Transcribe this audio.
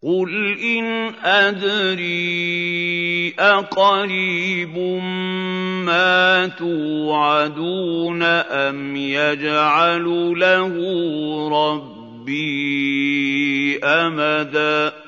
قُلْ إِنْ أَدْرِي أَقَرِيبٌ مَّا تُوعَدُونَ أَمْ يَجْعَلُ لَهُ رَبِّي أَمَدًا